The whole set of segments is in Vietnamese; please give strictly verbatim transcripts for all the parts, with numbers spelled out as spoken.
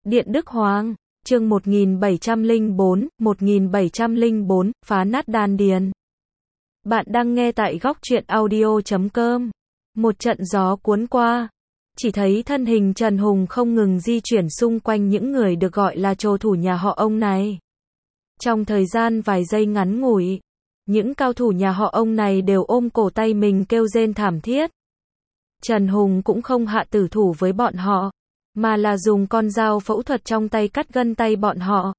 Điện Đức Hoàng, chương một nghìn bảy trăm lẻ bốn, một nghìn bảy trăm lẻ bốn, phá nát đan điền. Bạn đang nghe tại góc truyện audio chấm com. Một trận gió cuốn qua, chỉ thấy thân hình Trần Hùng không ngừng di chuyển xung quanh những người được gọi là trồ thủ nhà họ ông này. Trong thời gian vài giây ngắn ngủi, những cao thủ nhà họ ông này đều ôm cổ tay mình kêu rên thảm thiết. Trần Hùng cũng không hạ tử thủ với bọn họ, mà là dùng con dao phẫu thuật trong tay cắt gân tay bọn họ.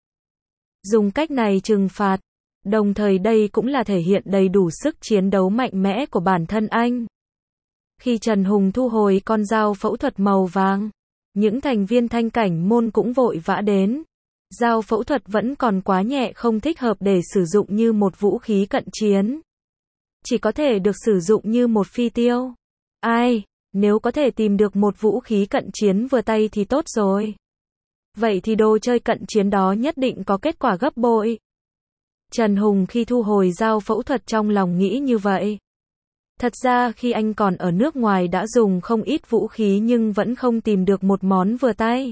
Dùng cách này trừng phạt, đồng thời đây cũng là thể hiện đầy đủ sức chiến đấu mạnh mẽ của bản thân anh. Khi Trần Hùng thu hồi con dao phẫu thuật màu vàng, những thành viên thanh cảnh môn cũng vội vã đến. Dao phẫu thuật vẫn còn quá nhẹ, không thích hợp để sử dụng như một vũ khí cận chiến. Chỉ có thể được sử dụng như một phi tiêu. Ai, nếu có thể tìm được một vũ khí cận chiến vừa tay thì tốt rồi. Vậy thì đồ chơi cận chiến đó nhất định có kết quả gấp bội. Trần Hùng khi thu hồi dao phẫu thuật trong lòng nghĩ như vậy. Thật ra khi anh còn ở nước ngoài đã dùng không ít vũ khí nhưng vẫn không tìm được một món vừa tay.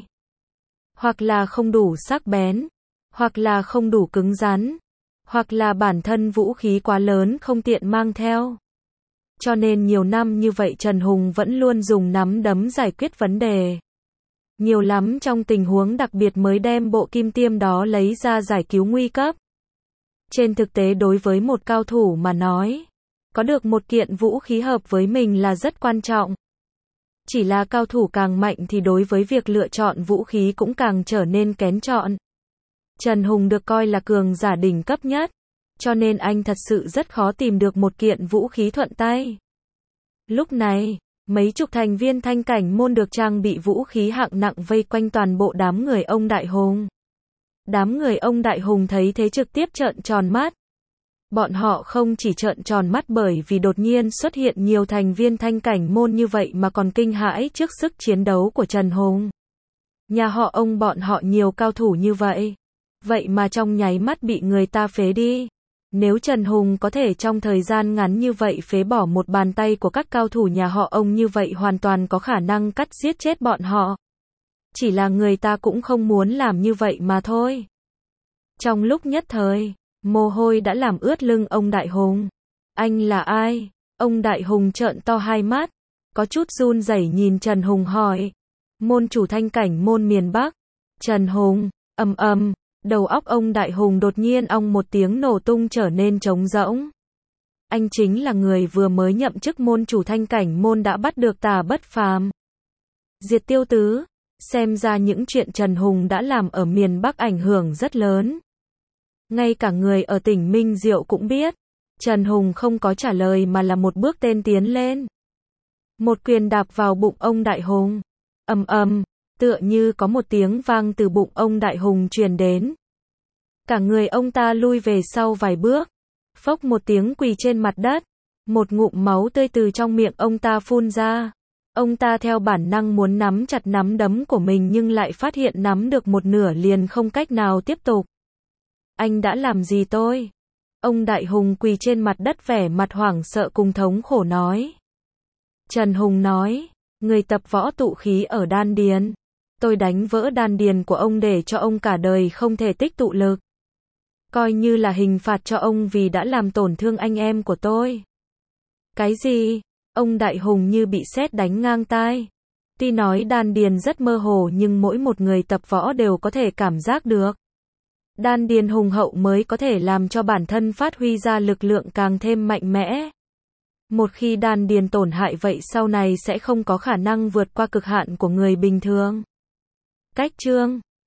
Hoặc là không đủ sắc bén, hoặc là không đủ cứng rắn, hoặc là bản thân vũ khí quá lớn không tiện mang theo. Cho nên nhiều năm như vậy Trần Hùng vẫn luôn dùng nắm đấm giải quyết vấn đề. Nhiều lắm trong tình huống đặc biệt mới đem bộ kim tiêm đó lấy ra giải cứu nguy cấp. Trên thực tế đối với một cao thủ mà nói, có được một kiện vũ khí hợp với mình là rất quan trọng. Chỉ là cao thủ càng mạnh thì đối với việc lựa chọn vũ khí cũng càng trở nên kén chọn. Trần Hùng được coi là cường giả đỉnh cấp nhất, cho nên anh thật sự rất khó tìm được một kiện vũ khí thuận tay. Lúc này, mấy chục thành viên thanh cảnh môn được trang bị vũ khí hạng nặng vây quanh toàn bộ đám người ông Đại Hùng. Đám người ông Đại Hùng thấy thế trực tiếp trợn tròn mắt. Bọn họ không chỉ trợn tròn mắt bởi vì đột nhiên xuất hiện nhiều thành viên thanh cảnh môn như vậy mà còn kinh hãi trước sức chiến đấu của Trần Hùng. Nhà họ ông bọn họ nhiều cao thủ như vậy. Vậy mà trong nháy mắt bị người ta phế đi. Nếu Trần Hùng có thể trong thời gian ngắn như vậy phế bỏ một bàn tay của các cao thủ nhà họ ông như vậy hoàn toàn có khả năng cắt giết chết bọn họ. Chỉ là người ta cũng không muốn làm như vậy mà thôi. Trong lúc nhất thời, mồ hôi đã làm ướt lưng ông Đại Hùng. Anh là ai? Ông Đại Hùng trợn to hai mắt, có chút run rẩy nhìn Trần Hùng hỏi. Môn chủ thanh cảnh môn miền Bắc. Trần Hùng, ầm ầm, đầu óc ông Đại Hùng đột nhiên ong một tiếng nổ tung trở nên trống rỗng. Anh chính là người vừa mới nhậm chức môn chủ thanh cảnh môn đã bắt được Tà Bất Phàm, diệt Tiêu Tứ. Xem ra những chuyện Trần Hùng đã làm ở miền Bắc ảnh hưởng rất lớn. Ngay cả người ở tỉnh Minh Diệu cũng biết. Trần Hùng không có trả lời mà là một bước tên tiến lên. Một quyền đạp vào bụng ông Đại Hùng. Ầm ầm, tựa như có một tiếng vang từ bụng ông Đại Hùng truyền đến. Cả người ông ta lui về sau vài bước. Phốc một tiếng quỳ trên mặt đất. Một ngụm máu tươi từ trong miệng ông ta phun ra. Ông ta theo bản năng muốn nắm chặt nắm đấm của mình nhưng lại phát hiện nắm được một nửa liền không cách nào tiếp tục. Anh đã làm gì tôi? Ông Đại Hùng quỳ trên mặt đất vẻ mặt hoảng sợ cùng thống khổ nói. Trần Hùng nói, người tập võ tụ khí ở đan điền. Tôi đánh vỡ đan điền của ông để cho ông cả đời không thể tích tụ lực. Coi như là hình phạt cho ông vì đã làm tổn thương anh em của tôi. Cái gì? Ông Đại Hùng như bị sét đánh ngang tai. Tuy nói đan điền rất mơ hồ nhưng mỗi một người tập võ đều có thể cảm giác được. Đan điền hùng hậu mới có thể làm cho bản thân phát huy ra lực lượng càng thêm mạnh mẽ. Một khi đan điền tổn hại vậy sau này sẽ không có khả năng vượt qua cực hạn của người bình thường. Cách chương